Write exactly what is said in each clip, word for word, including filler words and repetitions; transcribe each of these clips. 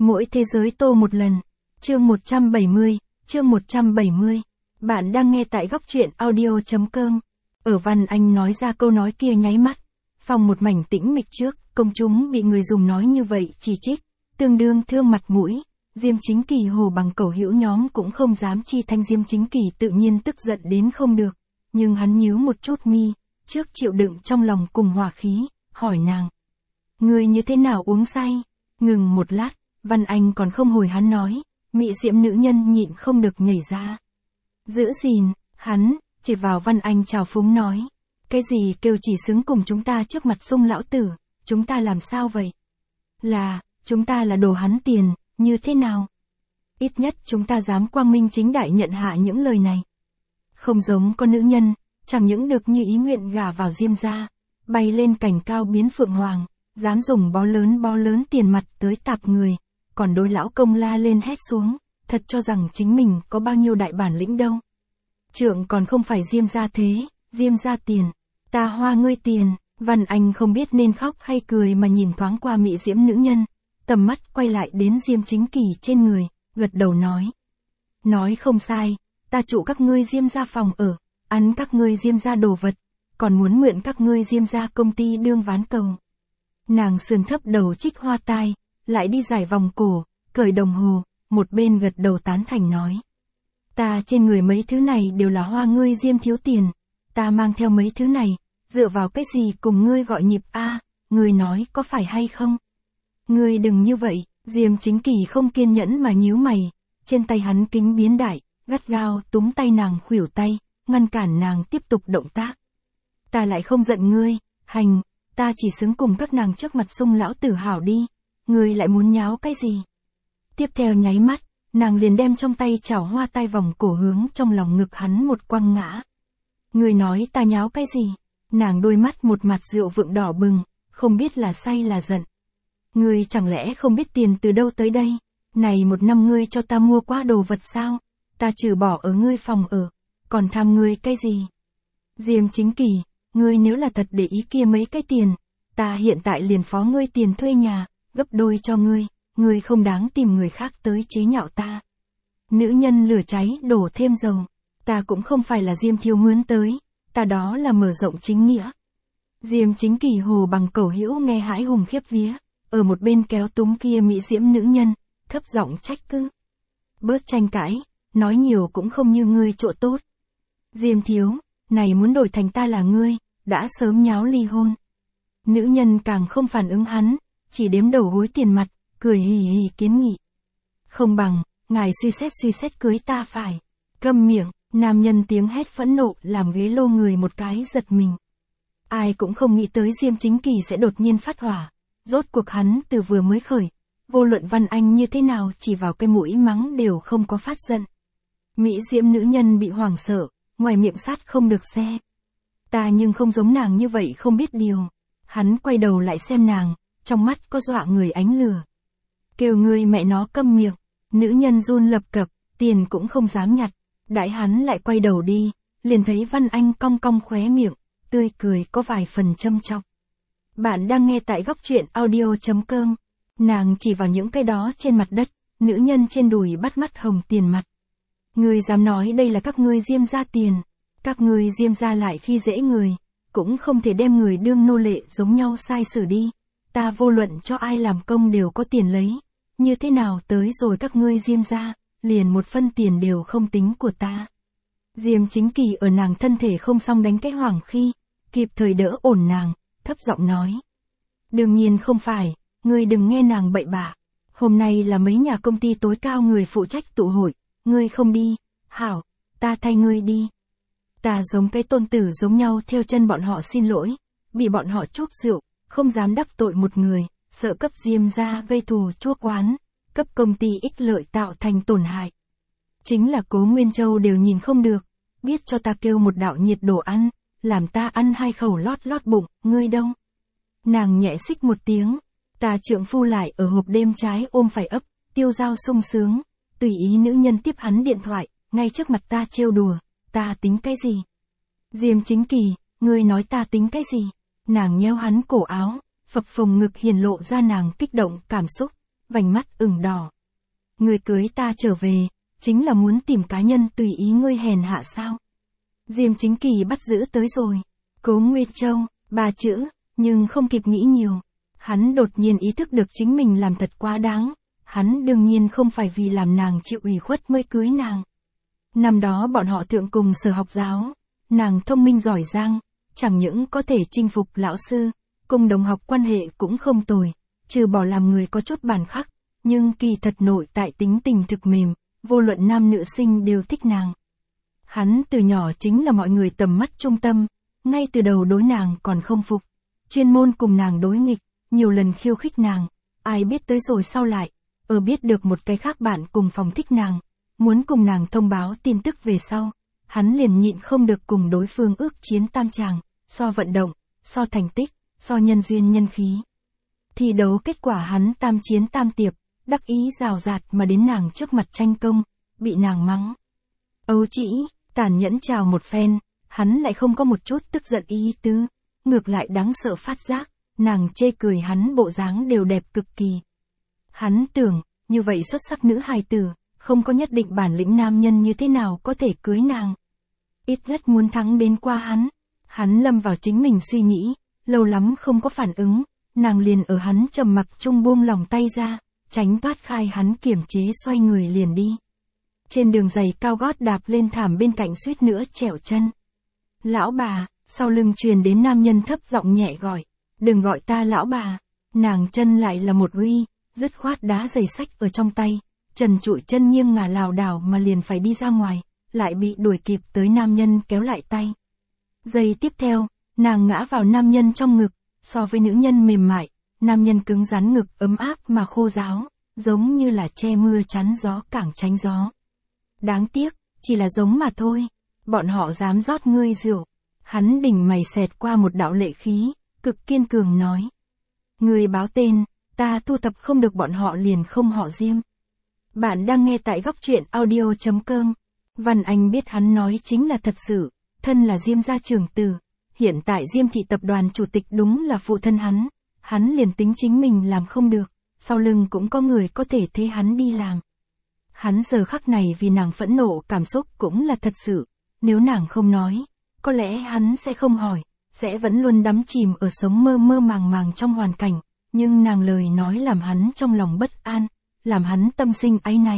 Mỗi thế giới tô một lần. Chương một trăm bảy mươi, chương một trăm bảy mươi. Bạn đang nghe tại góc truyện audio chấm com. Ở Văn Anh nói ra câu nói kia nháy mắt. Phòng một mảnh tĩnh mịch trước, công chúng bị người dùng nói như vậy chỉ trích, tương đương thương mặt mũi. Diêm Chính Kỳ hồ bằng cẩu hữu nhóm cũng không dám chi thanh. Diêm Chính Kỳ tự nhiên tức giận đến không được. Nhưng hắn nhíu một chút mi, trước chịu đựng trong lòng cùng hòa khí, hỏi nàng. Người như thế nào uống say? Ngừng một lát, Văn Anh còn không hồi hắn nói, mị diễm nữ nhân nhịn không được nhảy ra. Giữ gìn, hắn, chỉ vào Văn Anh trào phúng nói. Cái gì kêu chỉ xứng cùng chúng ta trước mặt Sung lão tử, chúng ta làm sao vậy? Là, chúng ta là đồ hắn tiền, như thế nào? Ít nhất chúng ta dám quang minh chính đại nhận hạ những lời này. Không giống con nữ nhân, chẳng những được như ý nguyện gả vào Diêm gia, bay lên cành cao biến phượng hoàng, dám dùng bó lớn bó lớn tiền mặt tới tạp người, còn đối lão công la lên hét xuống, thật cho rằng chính mình có bao nhiêu đại bản lĩnh đâu. Trượng còn không phải Diêm gia thế, Diêm gia tiền, ta hoa ngươi tiền. Văn Anh không biết nên khóc hay cười mà nhìn thoáng qua mị diễm nữ nhân, tầm mắt quay lại đến Diêm Chính Kỳ trên người, gật đầu nói. Nói không sai, ta trụ các ngươi Diêm gia phòng ở, ăn các ngươi Diêm gia đồ vật, còn muốn mượn các ngươi Diêm gia công ty đương ván cầu. Nàng sườn thấp đầu trích hoa tai, lại đi giải vòng cổ, cởi đồng hồ, một bên gật đầu tán thành nói. Ta trên người mấy thứ này đều là hoa ngươi Diêm thiếu tiền, ta mang theo mấy thứ này, dựa vào cái gì cùng ngươi gọi nhịp a? À, ngươi nói có phải hay không? Ngươi đừng như vậy. Diêm Chính Kỳ không kiên nhẫn mà nhíu mày, trên tay hắn kính biến đại, gắt gao túm tay nàng khuỷu tay, ngăn cản nàng tiếp tục động tác. Ta lại không giận ngươi, hành, ta chỉ xứng cùng các nàng trước mặt Sung lão tử hảo đi, ngươi lại muốn nháo cái gì? Tiếp theo nháy mắt, nàng liền đem trong tay chảo hoa tai vòng cổ hướng trong lòng ngực hắn một quăng ngã. Ngươi nói ta nháo cái gì? Nàng đôi mắt một mặt rượu vượng đỏ bừng, không biết là say là giận. Ngươi chẳng lẽ không biết tiền từ đâu tới đây? Này một năm ngươi cho ta mua qua đồ vật sao? Ta trừ bỏ ở ngươi phòng ở, còn tham ngươi cái gì? Diêm Chính Kỳ, ngươi nếu là thật để ý kia mấy cái tiền, ta hiện tại liền phó ngươi tiền thuê nhà, gấp đôi cho ngươi, ngươi không đáng tìm người khác tới chế nhạo ta. Nữ nhân lửa cháy đổ thêm dầu, ta cũng không phải là Diêm thiếu mướn tới, ta đó là mở rộng chính nghĩa. Diêm Chính Kỳ hồ bằng cẩu hữu nghe hãi hùng khiếp vía, ở một bên kéo túm kia mỹ diễm nữ nhân, thấp giọng trách cứ. Bớt tranh cãi, nói nhiều cũng không như ngươi chỗ tốt. Diêm thiếu, này muốn đổi thành ta là ngươi, đã sớm nháo ly hôn. Nữ nhân càng không phản ứng hắn, chỉ đếm đầu hối tiền mặt, cười hì hì kiến nghị. Không bằng, ngài suy xét suy xét cưới ta phải. Câm miệng, nam nhân tiếng hét phẫn nộ làm ghế lô người một cái giật mình. Ai cũng không nghĩ tới Diêm Chính Kỳ sẽ đột nhiên phát hỏa. Rốt cuộc hắn từ vừa mới khởi, vô luận Văn Anh như thế nào chỉ vào cái mũi mắng đều không có phát giận. Mỹ diễm nữ nhân bị hoảng sợ, ngoài miệng sát không được xe. Ta nhưng không giống nàng như vậy không biết điều. Hắn quay đầu lại xem nàng, trong mắt có dọa người ánh lửa. Kêu ngươi mẹ nó câm miệng, nữ nhân run lập cập, tiền cũng không dám nhặt. Đãi hắn lại quay đầu đi, liền thấy Văn Anh cong cong khóe miệng, tươi cười có vài phần châm chọc. Bạn đang nghe tại góc truyện audio chấm com. Nàng chỉ vào những cái đó trên mặt đất, nữ nhân trên đùi bắt mắt hồng tiền mặt. Ngươi dám nói đây là các ngươi Diêm gia tiền, các ngươi Diêm gia lại khi dễ người, cũng không thể đem người đương nô lệ giống nhau sai xử đi. Ta vô luận cho ai làm công đều có tiền lấy, như thế nào tới rồi các ngươi Diêm gia, liền một phân tiền đều không tính của ta. Diêm Chính Kỳ ở nàng thân thể không xong đánh cái hoảng khi, kịp thời đỡ ổn nàng, thấp giọng nói. Đương nhiên không phải, ngươi đừng nghe nàng bậy bạ. Hôm nay là mấy nhà công ty tối cao người phụ trách tụ hội, ngươi không đi, hảo, ta thay ngươi đi. Ta giống cái tôn tử giống nhau theo chân bọn họ xin lỗi, bị bọn họ chuốc rượu, không dám đắc tội một người, sợ cấp Diêm gia gây thù chuốc oán, cấp công ty ích lợi tạo thành tổn hại. Chính là Cố Nguyên Châu đều nhìn không được, biết cho ta kêu một đạo nhiệt đồ ăn, làm ta ăn hai khẩu lót lót bụng, ngươi đâu? Nàng nhẹ xích một tiếng, ta trượng phu lại ở hộp đêm trái ôm phải ấp, tiêu dao sung sướng, tùy ý nữ nhân tiếp hắn điện thoại, ngay trước mặt ta trêu đùa, ta tính cái gì? Diêm Chính Kỳ, ngươi nói ta tính cái gì? Nàng nheo hắn cổ áo, phập phồng ngực hiển lộ ra nàng kích động cảm xúc, vành mắt ửng đỏ. Ngươi cưới ta trở về, chính là muốn tìm cá nhân tùy ý ngươi hèn hạ sao? Diêm Chính Kỳ bắt giữ tới rồi. Cố Nguyên Châu, ba chữ, nhưng không kịp nghĩ nhiều. Hắn đột nhiên ý thức được chính mình làm thật quá đáng. Hắn đương nhiên không phải vì làm nàng chịu ủy khuất mới cưới nàng. Năm đó bọn họ thượng cùng sở học giáo. Nàng thông minh giỏi giang, chẳng những có thể chinh phục lão sư, cùng đồng học quan hệ cũng không tồi, trừ bỏ làm người có chút bản khắc, nhưng kỳ thật nội tại tính tình thực mềm, vô luận nam nữ sinh đều thích nàng. Hắn từ nhỏ chính là mọi người tầm mắt trung tâm, ngay từ đầu đối nàng còn không phục, chuyên môn cùng nàng đối nghịch, nhiều lần khiêu khích nàng, ai biết tới rồi sau lại, ở biết được một cái khác bạn cùng phòng thích nàng, muốn cùng nàng thông báo tin tức về sau, hắn liền nhịn không được cùng đối phương ước chiến tam tràng, so vận động, so thành tích, so nhân duyên nhân khí. Thi đấu kết quả hắn tam chiến tam tiệp, đắc ý rào rạt mà đến nàng trước mặt tranh công, bị nàng mắng. Ấu trĩ, tàn nhẫn chào một phen, hắn lại không có một chút tức giận ý tứ, ngược lại đáng sợ phát giác, nàng chê cười hắn bộ dáng đều đẹp cực kỳ. Hắn tưởng, như vậy xuất sắc nữ hài tử, không có nhất định bản lĩnh nam nhân như thế nào có thể cưới nàng. Ít nhất muốn thắng đến qua hắn. Hắn lâm vào chính mình suy nghĩ, lâu lắm không có phản ứng, nàng liền ở hắn trầm mặc chung buông lòng tay ra, tránh thoát khai hắn kiềm chế xoay người liền đi. Trên đường giày cao gót đạp lên thảm bên cạnh suýt nữa trẹo chân. Lão bà, sau lưng truyền đến nam nhân thấp giọng nhẹ gọi, đừng gọi ta lão bà. Nàng chân lại là một uy, dứt khoát đá giày sách ở trong tay, trần trụi chân nghiêng ngả lảo đảo mà liền phải đi ra ngoài, lại bị đuổi kịp tới nam nhân kéo lại tay. Giây tiếp theo, nàng ngã vào nam nhân trong ngực, so với nữ nhân mềm mại, nam nhân cứng rắn ngực ấm áp mà khô ráo, giống như là che mưa chắn gió cảng tránh gió. Đáng tiếc, chỉ là giống mà thôi, bọn họ dám rót ngươi rượu. Hắn đỉnh mày xẹt qua một đạo lệ khí, cực kiên cường nói. Ngươi báo tên, ta thu thập không được bọn họ liền không họ Diêm. Bạn đang nghe tại góc truyện audio chấm com. Văn Anh biết hắn nói chính là thật sự, thân là Diêm gia trưởng tử, hiện tại Diêm thị tập đoàn chủ tịch đúng là phụ thân hắn, hắn liền tính chính mình làm không được, sau lưng cũng có người có thể thế hắn đi làm. Hắn giờ khắc này vì nàng phẫn nộ cảm xúc cũng là thật sự, nếu nàng không nói, có lẽ hắn sẽ không hỏi, sẽ vẫn luôn đắm chìm ở sống mơ mơ màng màng trong hoàn cảnh, nhưng nàng lời nói làm hắn trong lòng bất an, làm hắn tâm sinh áy náy.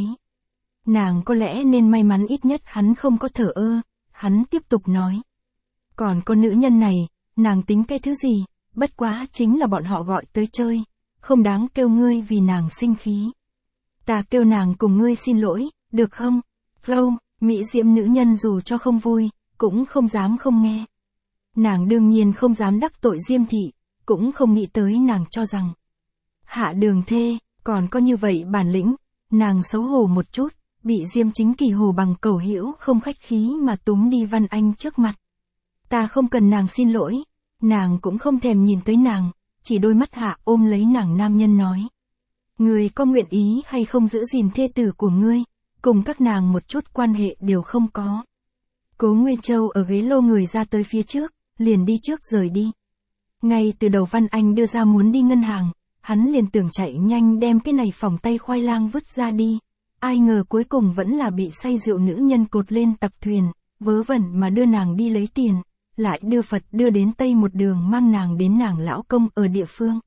Nàng có lẽ nên may mắn ít nhất hắn không có thở ơ, hắn tiếp tục nói. Còn con nữ nhân này, nàng tính cái thứ gì, bất quá chính là bọn họ gọi tới chơi, không đáng kêu ngươi vì nàng sinh khí. Ta kêu nàng cùng ngươi xin lỗi, được không? Flow, mỹ diễm nữ nhân dù cho không vui, cũng không dám không nghe. Nàng đương nhiên không dám đắc tội Diêm thị, cũng không nghĩ tới nàng cho rằng. Hạ Đường Thê, còn có như vậy bản lĩnh, nàng xấu hổ một chút, bị Diêm Chính Kỳ hồ bằng cẩu hữu không khách khí mà túm đi Văn Anh trước mặt. Ta không cần nàng xin lỗi, nàng cũng không thèm nhìn tới nàng, chỉ đôi mắt hạ ôm lấy nàng nam nhân nói. Ngươi có nguyện ý hay không giữ gìn thê tử của ngươi, cùng các nàng một chút quan hệ đều không có. Cố Nguyên Châu ở ghế lô người ra tới phía trước, liền đi trước rời đi. Ngay từ đầu Văn Anh đưa ra muốn đi ngân hàng, hắn liền tưởng chạy nhanh đem cái này phòng tay khoai lang vứt ra đi. Ai ngờ cuối cùng vẫn là bị say rượu nữ nhân cột lên tặc thuyền, vớ vẩn mà đưa nàng đi lấy tiền, lại đưa Phật đưa đến Tây một đường mang nàng đến nàng lão công ở địa phương.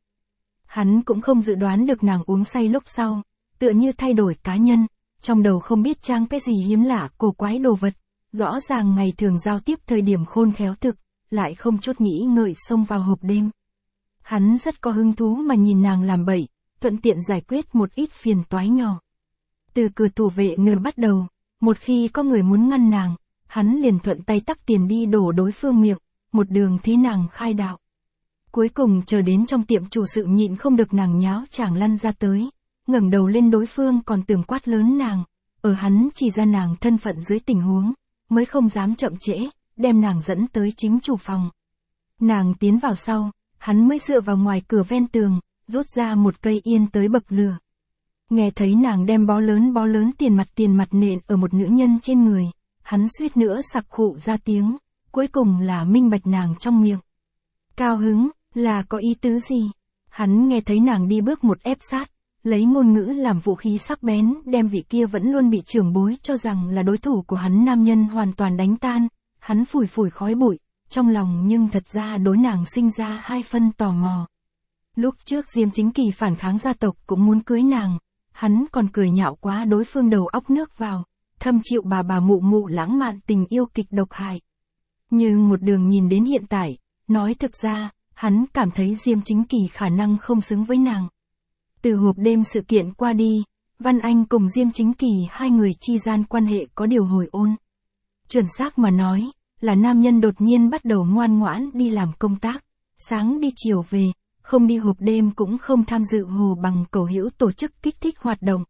Hắn cũng không dự đoán được nàng uống say lúc sau, tựa như thay đổi cá nhân, trong đầu không biết trang cái gì hiếm lạ cổ quái đồ vật, rõ ràng ngày thường giao tiếp thời điểm khôn khéo thực, lại không chút nghĩ ngợi xông vào hộp đêm. Hắn rất có hứng thú mà nhìn nàng làm bậy, thuận tiện giải quyết một ít phiền toái nhỏ. Từ cửa thủ vệ người bắt đầu, một khi có người muốn ngăn nàng, hắn liền thuận tay tắc tiền đi đổ đối phương miệng, một đường thế nàng khai đạo. Cuối cùng chờ đến trong tiệm chủ sự nhịn không được nàng nháo chàng lăn ra tới, ngẩng đầu lên đối phương còn tưởng quát lớn nàng, ở hắn chỉ ra nàng thân phận dưới tình huống, mới không dám chậm trễ, đem nàng dẫn tới chính chủ phòng. Nàng tiến vào sau, hắn mới dựa vào ngoài cửa ven tường, rút ra một cây yên tới bậc lửa. Nghe thấy nàng đem bó lớn bó lớn tiền mặt tiền mặt nện ở một nữ nhân trên người, hắn suýt nữa sặc khụ ra tiếng, cuối cùng là minh bạch nàng trong miệng. Cao hứng, là có ý tứ gì? Hắn nghe thấy nàng đi bước một ép sát, lấy ngôn ngữ làm vũ khí sắc bén, đem vị kia vẫn luôn bị trưởng bối cho rằng là đối thủ của hắn nam nhân hoàn toàn đánh tan. Hắn phủi phủi khói bụi, trong lòng nhưng thật ra đối nàng sinh ra hai phân tò mò. Lúc trước Diêm Chính Kỳ phản kháng gia tộc cũng muốn cưới nàng, hắn còn cười nhạo quá đối phương đầu óc nước vào, thâm chịu bà bà mụ mụ lãng mạn tình yêu kịch độc hại. Nhưng một đường nhìn đến hiện tại, nói thực ra, hắn cảm thấy Diêm Chính Kỳ khả năng không xứng với nàng. Từ hộp đêm sự kiện qua đi, Văn Anh cùng Diêm Chính Kỳ hai người chi gian quan hệ có điều hồi ôn. Chuẩn xác mà nói, là nam nhân đột nhiên bắt đầu ngoan ngoãn đi làm công tác, sáng đi chiều về, không đi hộp đêm cũng không tham dự hồ bằng cầu hữu tổ chức kích thích hoạt động.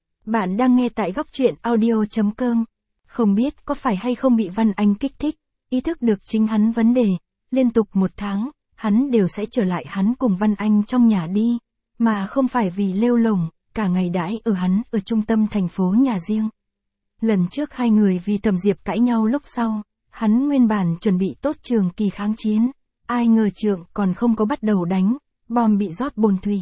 Bạn đang nghe tại góc truyện audio chấm com. Không biết có phải hay không bị Văn Anh kích thích, ý thức được chính hắn vấn đề, liên tục một tháng, hắn đều sẽ trở lại hắn cùng Văn Anh trong nhà đi, mà không phải vì lêu lổng, cả ngày đãi ở hắn ở trung tâm thành phố nhà riêng. Lần trước hai người vì Thẩm Diệp cãi nhau lúc sau, hắn nguyên bản chuẩn bị tốt trường kỳ kháng chiến, ai ngờ trượng còn không có bắt đầu đánh, bom bị rót bồn thủy.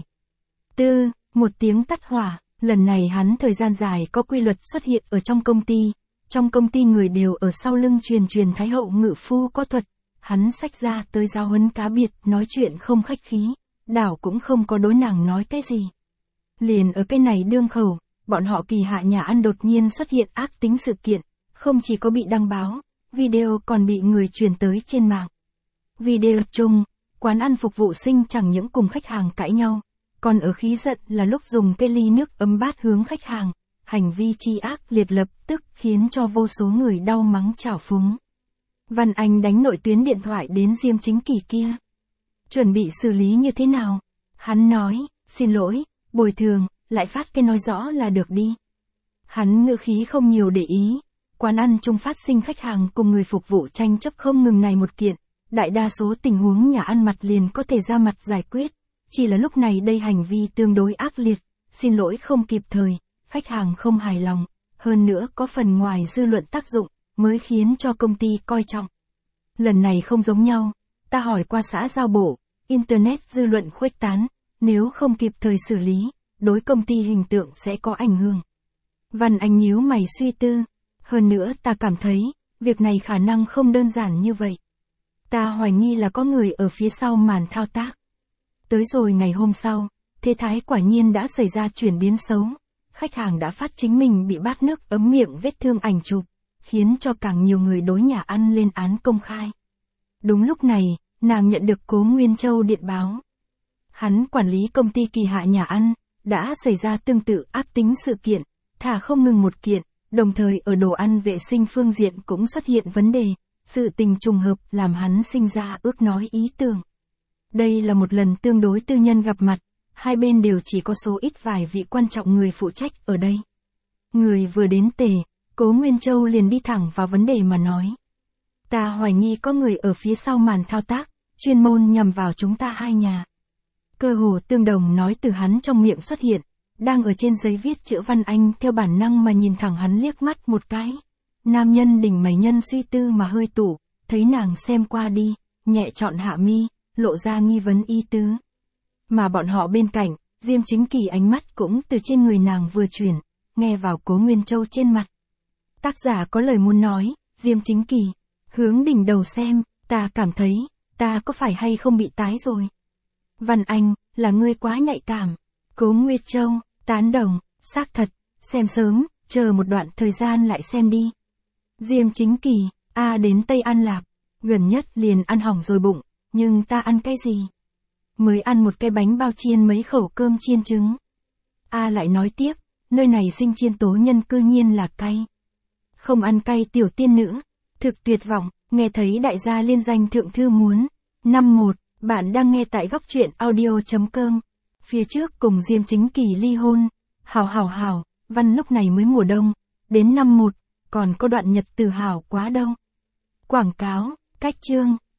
Tư, một tiếng tắt hỏa, lần này hắn thời gian dài có quy luật xuất hiện ở trong công ty, trong công ty người đều ở sau lưng truyền truyền Thái Hậu ngự phu có thuật, hắn xách ra tới giáo huấn cá biệt, nói chuyện không khách khí, đảo cũng không có đối nàng nói cái gì. Liền ở cái này đương khẩu, bọn họ Kỳ Hạ nhà ăn đột nhiên xuất hiện ác tính sự kiện, không chỉ có bị đăng báo, video còn bị người truyền tới trên mạng. Video chung, quán ăn phục vụ sinh chẳng những cùng khách hàng cãi nhau, còn ở khí giận là lúc dùng cái ly nước ấm bát hướng khách hàng, hành vi chi ác liệt lập tức khiến cho vô số người đau mắng chảo phúng. Văn Anh đánh nội tuyến điện thoại đến Diêm Chính Kỳ kia. Chuẩn bị xử lý như thế nào? Hắn nói, xin lỗi, bồi thường, lại phát cái nói rõ là được đi. Hắn ngữ khí không nhiều để ý, quán ăn chung phát sinh khách hàng cùng người phục vụ tranh chấp không ngừng này một kiện, đại đa số tình huống nhà ăn mặt liền có thể ra mặt giải quyết, chỉ là lúc này đây hành vi tương đối ác liệt, xin lỗi không kịp thời, khách hàng không hài lòng, hơn nữa có phần ngoài dư luận tác dụng, mới khiến cho công ty coi trọng. Lần này không giống nhau, ta hỏi qua xã giao bộ, Internet dư luận khuếch tán, nếu không kịp thời xử lý, đối công ty hình tượng sẽ có ảnh hưởng. Văn Anh nhíu mày suy tư, hơn nữa ta cảm thấy, việc này khả năng không đơn giản như vậy. Ta hoài nghi là có người ở phía sau màn thao tác. Tới rồi ngày hôm sau, thế thái quả nhiên đã xảy ra chuyển biến xấu. Khách hàng đã phát chính mình bị bát nước ấm miệng vết thương ảnh chụp, khiến cho càng nhiều người đối nhà ăn lên án công khai. Đúng lúc này, nàng nhận được Cố Nguyên Châu điện báo. Hắn quản lý công ty Kỳ Hạ nhà ăn, đã xảy ra tương tự ác tính sự kiện, thả không ngừng một kiện, đồng thời ở đồ ăn vệ sinh phương diện cũng xuất hiện vấn đề, sự tình trùng hợp làm hắn sinh ra ước nói ý tưởng. Đây là một lần tương đối tư nhân gặp mặt, hai bên đều chỉ có số ít vài vị quan trọng người phụ trách ở đây. Người vừa đến tề, Cố Nguyên Châu liền đi thẳng vào vấn đề mà nói. Ta hoài nghi có người ở phía sau màn thao tác, chuyên môn nhằm vào chúng ta hai nhà. Cơ hồ tương đồng nói từ hắn trong miệng xuất hiện, đang ở trên giấy viết chữ Văn Anh theo bản năng mà nhìn thẳng hắn liếc mắt một cái. Nam nhân đỉnh mày nhân suy tư mà hơi tủ, thấy nàng xem qua đi, nhẹ chọn hạ mi, lộ ra nghi vấn ý tứ. Mà bọn họ bên cạnh, Diêm Chính Kỳ ánh mắt cũng từ trên người nàng vừa chuyển, nghe vào Cố Nguyên Châu trên mặt. Tác giả có lời muốn nói, Diêm Chính Kỳ, hướng đỉnh đầu xem, ta cảm thấy, ta có phải hay không bị tái rồi. Văn Anh, là ngươi quá nhạy cảm. Cố Nguyên Châu, tán đồng, xác thật, xem sớm, chờ một đoạn thời gian lại xem đi. Diêm Chính Kỳ, a đến Tây An Lạp, gần nhất liền ăn hỏng rồi bụng, nhưng ta ăn cái gì? Mới ăn một cái bánh bao chiên mấy khẩu cơm chiên trứng. A lại nói tiếp, nơi này sinh chiên tố nhân cư nhiên là cay. Không ăn cay tiểu tiên nữ, thực tuyệt vọng, nghe thấy đại gia liên danh thượng thư muốn. Năm một, bạn đang nghe tại góc truyện audio chấm com. Phía trước cùng Diêm Chính Kỳ ly hôn. Hảo hảo hảo, văn lúc này mới mùa đông. Đến năm một, còn có đoạn nhật từ hảo quá đâu. Quảng cáo, cách chương.